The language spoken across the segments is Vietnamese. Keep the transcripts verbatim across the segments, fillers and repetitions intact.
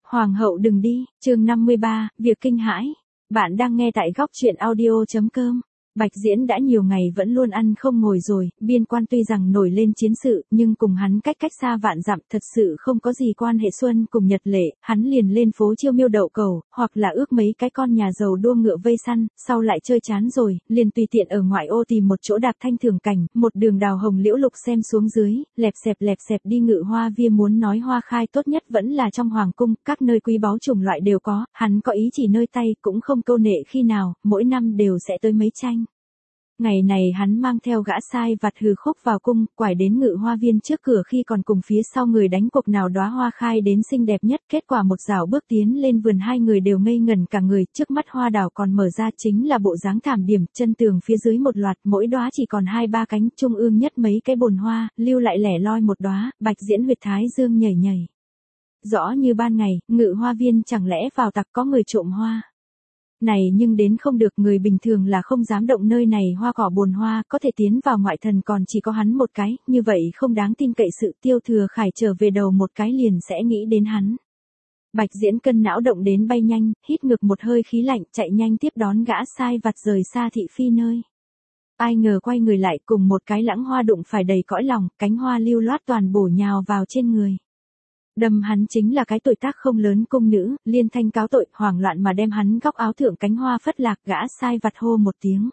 Hoàng hậu đừng đi, chương năm mươi ba, việc kinh hãi. Bạn đang nghe tại góc truyện audio.com. Bạch Diễn đã nhiều ngày vẫn luôn ăn không ngồi rồi, biên quan tuy rằng nổi lên chiến sự, nhưng cùng hắn cách cách xa vạn dặm thật sự không có gì quan hệ xuân cùng nhật lệ, hắn liền lên phố chiêu miêu đậu cầu, hoặc là ước mấy cái con nhà giàu đua ngựa vây săn, sau lại chơi chán rồi, liền tùy tiện ở ngoại ô tìm một chỗ đạp thanh thường cảnh, một đường đào hồng liễu lục xem xuống dưới, lẹp xẹp lẹp xẹp đi Ngự Hoa Viên. Muốn nói hoa khai tốt nhất vẫn là trong hoàng cung, các nơi quý báu chủng loại đều có, hắn có ý chỉ nơi tay cũng không câu nệ khi nào, mỗi năm đều sẽ tới mấy tranh. Ngày này hắn mang theo gã sai vặt hừ khúc vào cung, quải đến Ngự Hoa Viên trước cửa khi còn cùng phía sau người đánh cuộc nào đóa hoa khai đến xinh đẹp nhất, kết quả một dạo bước tiến lên vườn hai người đều ngây ngẩn cả người, trước mắt hoa đào còn mở ra chính là bộ dáng thảm điểm, chân tường phía dưới một loạt, mỗi đóa chỉ còn hai ba cánh, trung ương nhất mấy cái bồn hoa, lưu lại lẻ loi một đóa, Bạch Diễn huyệt thái dương nhảy nhảy. Rõ như ban ngày, Ngự Hoa Viên chẳng lẽ vào tặc có người trộm hoa. Này nhưng đến không được, người bình thường là không dám động nơi này, hoa cỏ bồn hoa, có thể tiến vào ngoại thần còn chỉ có hắn một cái, như vậy không đáng tin cậy, sự Tiêu Thừa Khải trở về đầu một cái liền sẽ nghĩ đến hắn. Bạch Diễn cân não động đến bay nhanh, hít ngực một hơi khí lạnh, chạy nhanh tiếp đón gã sai vặt rời xa thị phi nơi. Ai ngờ quay người lại cùng một cái lãng hoa đụng phải đầy cõi lòng, cánh hoa lưu loát toàn bổ nhào vào trên người. Đâm hắn chính là cái tuổi tác không lớn cung nữ, liên thanh cáo tội, hoảng loạn mà đem hắn góc áo thượng cánh hoa phất lạc, gã sai vặt hô một tiếng.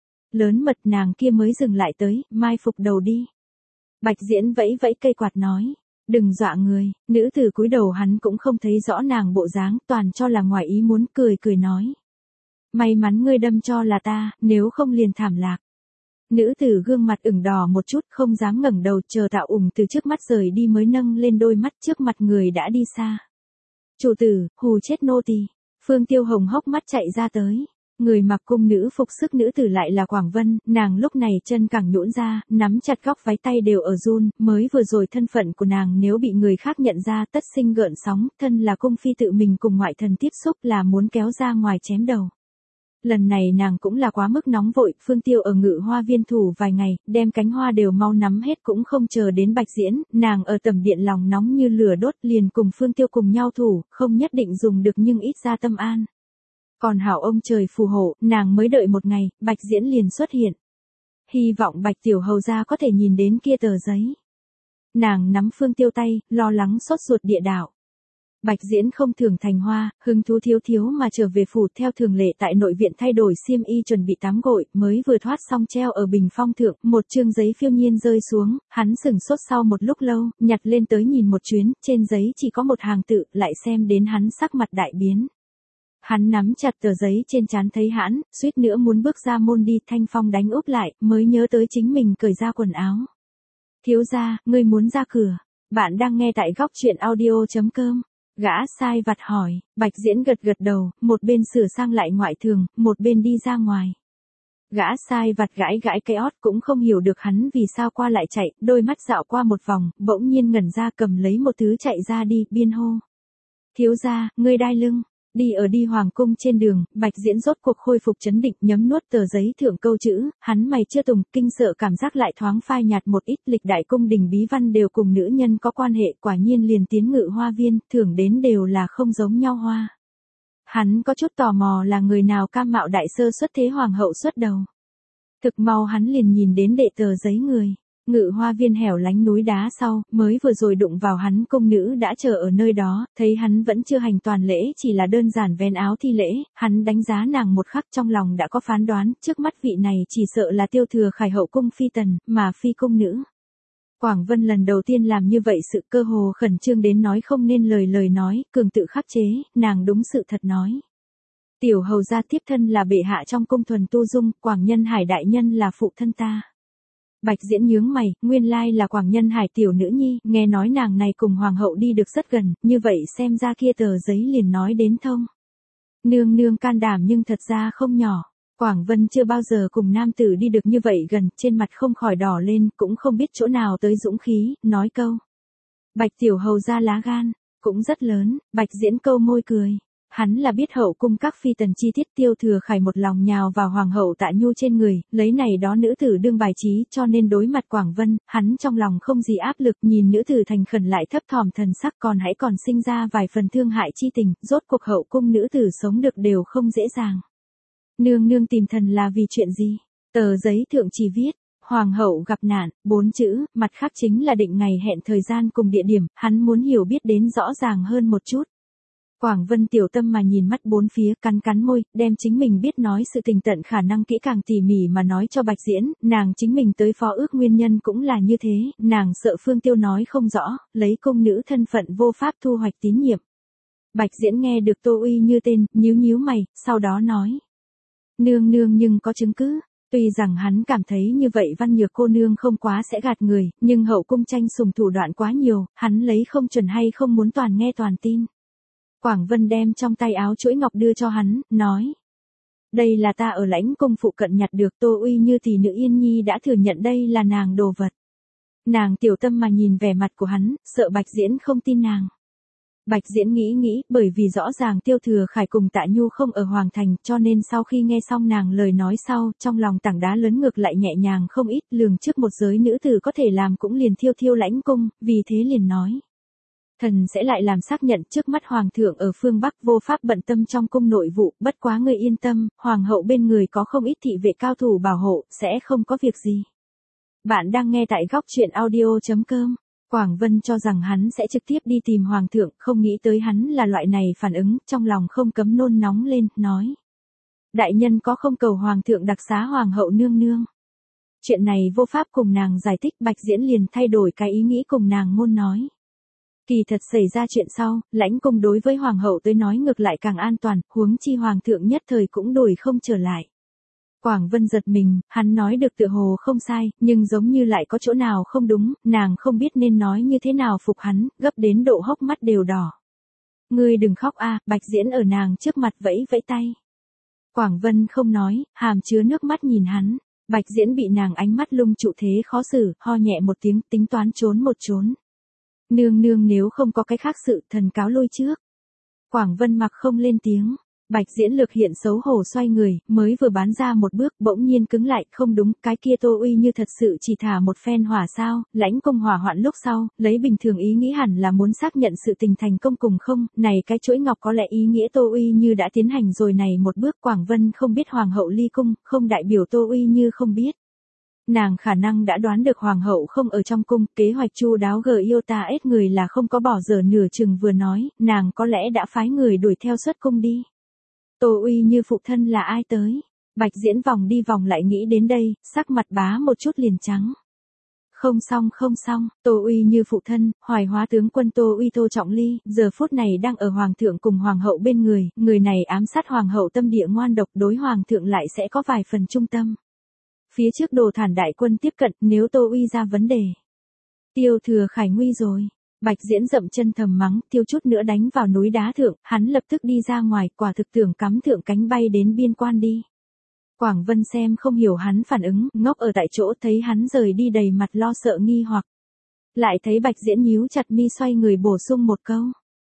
Lớn mật, nàng kia mới dừng lại tới, mai phục đầu đi. Bạch Diễn vẫy vẫy cây quạt nói, đừng dọa người, nữ tử cúi đầu, hắn cũng không thấy rõ nàng bộ dáng, toàn cho là ngoài ý muốn, cười cười nói. May mắn ngươi đâm cho là ta, nếu không liền thảm lạc. Nữ tử gương mặt ửng đỏ một chút, không dám ngẩng đầu, chờ Tạo Ủng từ trước mắt rời đi mới nâng lên đôi mắt, trước mặt người đã đi xa. Chủ tử, hù chết nô tỳ. Phương Tiêu hồng hốc mắt chạy ra tới. Người mặc cung nữ phục sức nữ tử lại là Quảng Vân, nàng lúc này chân càng nhũn ra, nắm chặt góc váy, tay đều ở run, mới vừa rồi thân phận của nàng nếu bị người khác nhận ra tất sinh gợn sóng, thân là cung phi tự mình cùng ngoại thần tiếp xúc là muốn kéo ra ngoài chém đầu. Lần này nàng cũng là quá mức nóng vội, Phương Tiêu ở Ngự Hoa Viên thủ vài ngày, đem cánh hoa đều mau nắm hết cũng không chờ đến Bạch Diễn, nàng ở tầm điện lòng nóng như lửa đốt, liền cùng Phương Tiêu cùng nhau thủ, không nhất định dùng được nhưng ít ra tâm an. Còn hảo ông trời phù hộ, nàng mới đợi một ngày, Bạch Diễn liền xuất hiện. Hy vọng Bạch tiểu hầu gia có thể nhìn đến kia tờ giấy. Nàng nắm Phương Tiêu tay, lo lắng sốt ruột địa đạo. Bạch Diễn không thường thành hoa, hứng thú thiếu thiếu mà trở về phủ, theo thường lệ tại nội viện thay đổi xiêm y chuẩn bị tắm gội, mới vừa thoát xong treo ở bình phong thượng, một chương giấy phiêu nhiên rơi xuống, hắn sửng sốt sau một lúc lâu, nhặt lên tới nhìn một chuyến, trên giấy chỉ có một hàng tự, lại xem đến hắn sắc mặt đại biến. Hắn nắm chặt tờ giấy trên trán thấy hãn, suýt nữa muốn bước ra môn đi, thanh phong đánh úp lại, mới nhớ tới chính mình cởi ra quần áo. Thiếu gia, ngươi muốn ra cửa, bạn đang nghe tại góc truyện audio.com. Gã sai vặt hỏi, Bạch Diễn gật gật đầu, một bên sửa sang lại ngoại thường, một bên đi ra ngoài. Gã sai vặt gãi gãi cái ót cũng không hiểu được hắn vì sao qua lại chạy, đôi mắt dạo qua một vòng, bỗng nhiên ngẩn ra cầm lấy một thứ chạy ra đi, biên hô. Thiếu gia, ngươi đai lưng. Đi ở đi hoàng cung trên đường, Bạch Diễn rốt cuộc khôi phục trấn định, nhấm nuốt tờ giấy thượng câu chữ, hắn mày chưa tùng, kinh sợ cảm giác lại thoáng phai nhạt một ít, lịch đại cung đình bí văn đều cùng nữ nhân có quan hệ, quả nhiên liền tiến Ngự Hoa Viên, thưởng đến đều là không giống nhau hoa. Hắn có chút tò mò là người nào cam mạo đại sơ xuất thế hoàng hậu xuất đầu. Thực mau hắn liền nhìn đến đệ tờ giấy người. Ngự Hoa Viên hẻo lánh núi đá sau, mới vừa rồi đụng vào hắn cung nữ đã chờ ở nơi đó, thấy hắn vẫn chưa hành toàn lễ, chỉ là đơn giản vén áo thi lễ, hắn đánh giá nàng một khắc, trong lòng đã có phán đoán, trước mắt vị này chỉ sợ là Tiêu Thừa Khải hậu cung phi tần, mà phi cung nữ. Quảng Vân lần đầu tiên làm như vậy, sự cơ hồ khẩn trương đến nói không nên lời lời nói, cường tự khắc chế, nàng đúng sự thật nói. Tiểu hầu gia tiếp thân là bệ hạ trong cung thuần tu dung, Quảng Nhân Hải đại nhân là phụ thân ta. Bạch Diễn nhướng mày, nguyên lai là Quảng Nhân Hải tiểu nữ nhi, nghe nói nàng này cùng hoàng hậu đi được rất gần, như vậy xem ra kia tờ giấy liền nói đến thông. Nương nương can đảm nhưng thật ra không nhỏ. Quảng Vân chưa bao giờ cùng nam tử đi được như vậy gần, trên mặt không khỏi đỏ lên, cũng không biết chỗ nào tới dũng khí, nói câu. Bạch tiểu hầu ra lá gan, cũng rất lớn, Bạch Diễn câu môi cười. Hắn là biết hậu cung các phi tần chi tiết. Tiêu Thừa Khải một lòng nhào vào hoàng hậu Tạ Nhu trên người, lấy này đó nữ tử đương bài trí, cho nên đối mặt Quảng Vân, hắn trong lòng không gì áp lực, nhìn nữ tử thành khẩn lại thấp thỏm thần sắc, còn hãy còn sinh ra vài phần thương hại chi tình, rốt cuộc hậu cung nữ tử sống được đều không dễ dàng. Nương nương tìm thần là vì chuyện gì? Tờ giấy thượng chỉ viết, hoàng hậu gặp nạn, bốn chữ, mặt khác chính là định ngày hẹn thời gian cùng địa điểm, hắn muốn hiểu biết đến rõ ràng hơn một chút. Quảng Vân tiểu tâm mà nhìn mắt bốn phía, cắn cắn môi, đem chính mình biết nói sự tình tận khả năng kỹ càng tỉ mỉ mà nói cho Bạch Diễn, nàng chính mình tới phó ước nguyên nhân cũng là như thế, nàng sợ Phương Tiêu nói không rõ, lấy công nữ thân phận vô pháp thu hoạch tín nhiệm. Bạch Diễn nghe được Tô Uy Như tên, nhíu nhíu mày, sau đó nói. Nương nương nhưng có chứng cứ. Tuy rằng hắn cảm thấy như vậy Văn Nhược cô nương không quá sẽ gạt người, nhưng hậu cung tranh sùng thủ đoạn quá nhiều, hắn lấy không chuẩn hay không muốn toàn nghe toàn tin. Quảng Vân đem trong tay áo chuỗi ngọc đưa cho hắn, nói. Đây là ta ở lãnh cung phụ cận nhặt được. Tô Uy Như tỷ nữ Yên Nhi đã thừa nhận đây là nàng đồ vật. Nàng tiểu tâm mà nhìn vẻ mặt của hắn, sợ Bạch Diễn không tin nàng. Bạch Diễn nghĩ nghĩ, bởi vì rõ ràng Tiêu Thừa Khải cùng Tạ Nhu không ở Hoàng Thành, cho nên sau khi nghe xong nàng lời nói sau, trong lòng tảng đá lớn ngược lại nhẹ nhàng không ít, lường trước một giới nữ tử có thể làm cũng liền thiêu thiêu lãnh cung, vì thế liền nói. Thần sẽ lại làm xác nhận trước mắt Hoàng thượng ở phương Bắc vô pháp bận tâm trong cung nội vụ, bất quá người yên tâm, Hoàng hậu bên người có không ít thị vệ cao thủ bảo hộ, sẽ không có việc gì. Bạn đang nghe tại góc truyện audio chấm com. Quảng Vân cho rằng hắn sẽ trực tiếp đi tìm Hoàng thượng, không nghĩ tới hắn là loại này phản ứng, trong lòng không cấm nôn nóng lên, nói. Đại nhân có không cầu Hoàng thượng đặc xá Hoàng hậu nương nương. Chuyện này vô pháp cùng nàng giải thích, Bạch Diễn liền thay đổi cái ý nghĩ cùng nàng ngôn nói. Kỳ thật xảy ra chuyện sau, lãnh cung đối với Hoàng hậu tới nói ngược lại càng an toàn, huống chi Hoàng thượng nhất thời cũng đổi không trở lại. Quảng Vân giật mình, hắn nói được tựa hồ không sai, nhưng giống như lại có chỗ nào không đúng, nàng không biết nên nói như thế nào phục hắn, gấp đến độ hốc mắt đều đỏ. Ngươi đừng khóc a, Bạch Diễn ở nàng trước mặt vẫy vẫy tay. Quảng Vân không nói, hàm chứa nước mắt nhìn hắn, Bạch Diễn bị nàng ánh mắt lung trụ thế khó xử, ho nhẹ một tiếng, tính toán trốn một trốn. Nương nương nếu không có cái khác sự, thần cáo lui trước. Quảng Vân mặc không lên tiếng. Bạch Diễn lực hiện xấu hổ xoay người, mới vừa bán ra một bước, bỗng nhiên cứng lại, không đúng, cái kia Tô Uy Như thật sự chỉ thả một phen hỏa sao, lãnh cung hỏa hoạn lúc sau, lấy bình thường ý nghĩ hẳn là muốn xác nhận sự tình thành công cùng không, này cái chuỗi ngọc có lẽ ý nghĩa Tô Uy Như đã tiến hành rồi này một bước. Quảng Vân không biết Hoàng hậu ly cung, không đại biểu Tô Uy Như không biết. Nàng khả năng đã đoán được Hoàng hậu không ở trong cung, kế hoạch chu đáo gờ yêu ta ết người là không có bỏ dở nửa chừng vừa nói, nàng có lẽ đã phái người đuổi theo xuất cung đi. Tô Uy Như phụ thân là ai tới? Bạch Diễn vòng đi vòng lại nghĩ đến đây, sắc mặt bá một chút liền trắng. Không xong không xong, Tô Uy Như phụ thân, Hoài Hóa tướng quân Tô Uy Tô Trọng Ly, giờ phút này đang ở Hoàng thượng cùng Hoàng hậu bên người, người này ám sát Hoàng hậu tâm địa ngoan độc, đối Hoàng thượng lại sẽ có vài phần trung tâm. Phía trước Đồ Thản đại quân tiếp cận, nếu Tô Uy ra vấn đề. Tiêu Thừa Khải nguy rồi. Bạch Diễn dậm chân thầm mắng, tiêu chút nữa đánh vào núi đá thượng, hắn lập tức đi ra ngoài, quả thực tưởng cắm thượng cánh bay đến biên quan đi. Quảng Vân xem không hiểu hắn phản ứng, ngốc ở tại chỗ, thấy hắn rời đi đầy mặt lo sợ nghi hoặc. Lại thấy Bạch Diễn nhíu chặt mi xoay người bổ sung một câu.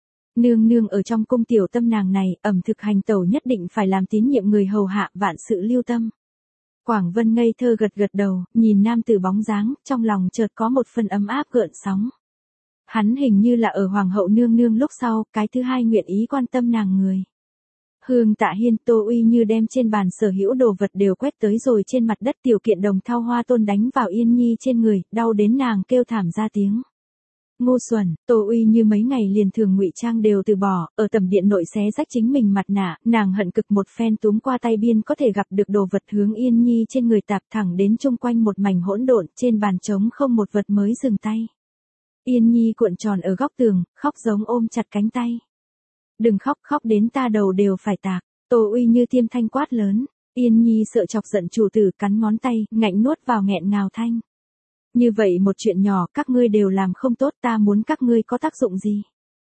Nương nương ở trong cung tiểu tâm nàng này, ẩm thực hành tẩu nhất định phải làm tín nhiệm người hầu hạ, vạn sự lưu tâm. Quảng Vân ngây thơ gật gật đầu, nhìn nam tử bóng dáng, trong lòng chợt có một phần ấm áp gợn sóng. Hắn hình như là ở Hoàng hậu nương nương lúc sau, cái thứ hai nguyện ý quan tâm nàng người. Hương Tạ Hiên, Tô Uy Như đem trên bàn sở hữu đồ vật đều quét tới rồi trên mặt đất, tiểu kiện đồng thao hoa tôn đánh vào Yên Nhi trên người, đau đến nàng kêu thảm ra tiếng. Ngu xuẩn, Tô Uy Như mấy ngày liền thường ngụy trang đều từ bỏ, ở tầm điện nội xé rách chính mình mặt nạ, nàng hận cực một phen túm qua tay biên có thể gặp được đồ vật hướng Yên Nhi trên người tạp thẳng đến chung quanh một mảnh hỗn độn, trên bàn trống không một vật mới dừng tay. Yên Nhi cuộn tròn ở góc tường, khóc giống ôm chặt cánh tay. Đừng khóc, khóc đến ta đầu đều phải tạc. Tô Uy Như tiêm thanh quát lớn. Yên Nhi sợ chọc giận chủ tử, cắn ngón tay, ngạnh nuốt vào nghẹn ngào thanh. Như vậy một chuyện nhỏ các ngươi đều làm không tốt, ta muốn các ngươi có tác dụng gì?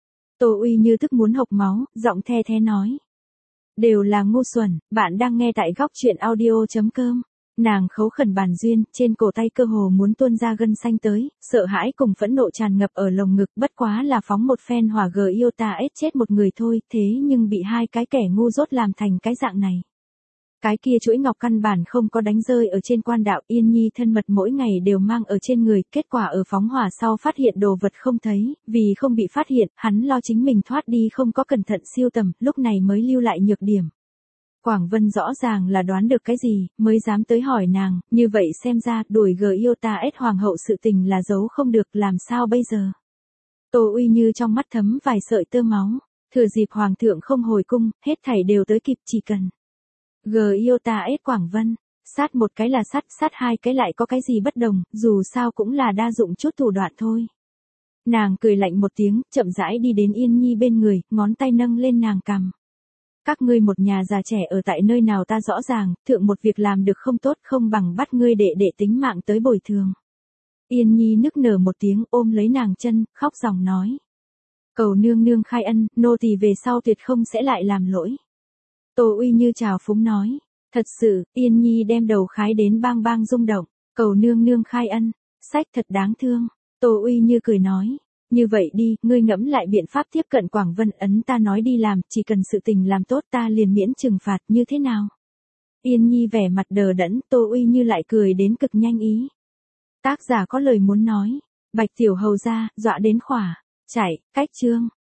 Tô Uy Như tức muốn hộc máu, giọng the thế nói. Đều là ngu xuẩn, bạn đang nghe tại góc truyện audio chấm com. Nàng khấu khẩn Bàn Duyên, trên cổ tay cơ hồ muốn tuôn ra gân xanh tới, sợ hãi cùng phẫn nộ tràn ngập ở lồng ngực, bất quá là phóng một phen hỏa gờ yêu ta ết chết một người thôi, thế nhưng bị hai cái kẻ ngu dốt làm thành cái dạng này. Cái kia chuỗi ngọc căn bản không có đánh rơi ở trên quan đạo, Yên Nhi thân mật mỗi ngày đều mang ở trên người, kết quả ở phóng hỏa sau phát hiện đồ vật không thấy, vì không bị phát hiện, hắn lo chính mình thoát đi không có cẩn thận siêu tầm, lúc này mới lưu lại nhược điểm. Quảng Vân rõ ràng là đoán được cái gì, mới dám tới hỏi nàng, như vậy xem ra, đuổi gờ yêu ta ết hoàng hậu sự tình là giấu không được, làm sao bây giờ? Tô Uy Như trong mắt thấm vài sợi tơ máu, thừa dịp hoàng thượng không hồi cung, hết thảy đều tới kịp chỉ cần. Gờ yêu ta ết Quảng Vân, sát một cái là sát, sát hai cái lại có cái gì bất đồng, dù sao cũng là đa dụng chút thủ đoạn thôi. Nàng cười lạnh một tiếng, chậm rãi đi đến Yên Nhi bên người, ngón tay nâng lên nàng cằm. Các ngươi một nhà già trẻ ở tại nơi nào ta rõ ràng, thượng một việc làm được không tốt không bằng bắt ngươi đệ đệ tính mạng tới bồi thường. Yên Nhi nức nở một tiếng ôm lấy nàng chân, khóc ròng nói. Cầu nương nương khai ân, nô tỳ về sau tuyệt không sẽ lại làm lỗi. Tô Uy Như trào phúng nói. Thật sự, Yên Nhi đem đầu khái đến bang bang rung động. Cầu nương nương khai ân, sách thật đáng thương. Tô Uy Như cười nói. Như vậy đi, ngươi ngẫm lại biện pháp tiếp cận Quảng Vân, ấn ta nói đi làm, chỉ cần sự tình làm tốt ta liền miễn trừng phạt, như thế nào? Yên Nhi vẻ mặt đờ đẫn, Tô Uy Như lại cười đến cực nhanh ý. Tác giả có lời muốn nói, Bạch tiểu hầu gia, dọa đến khỏa, chạy, cách chương.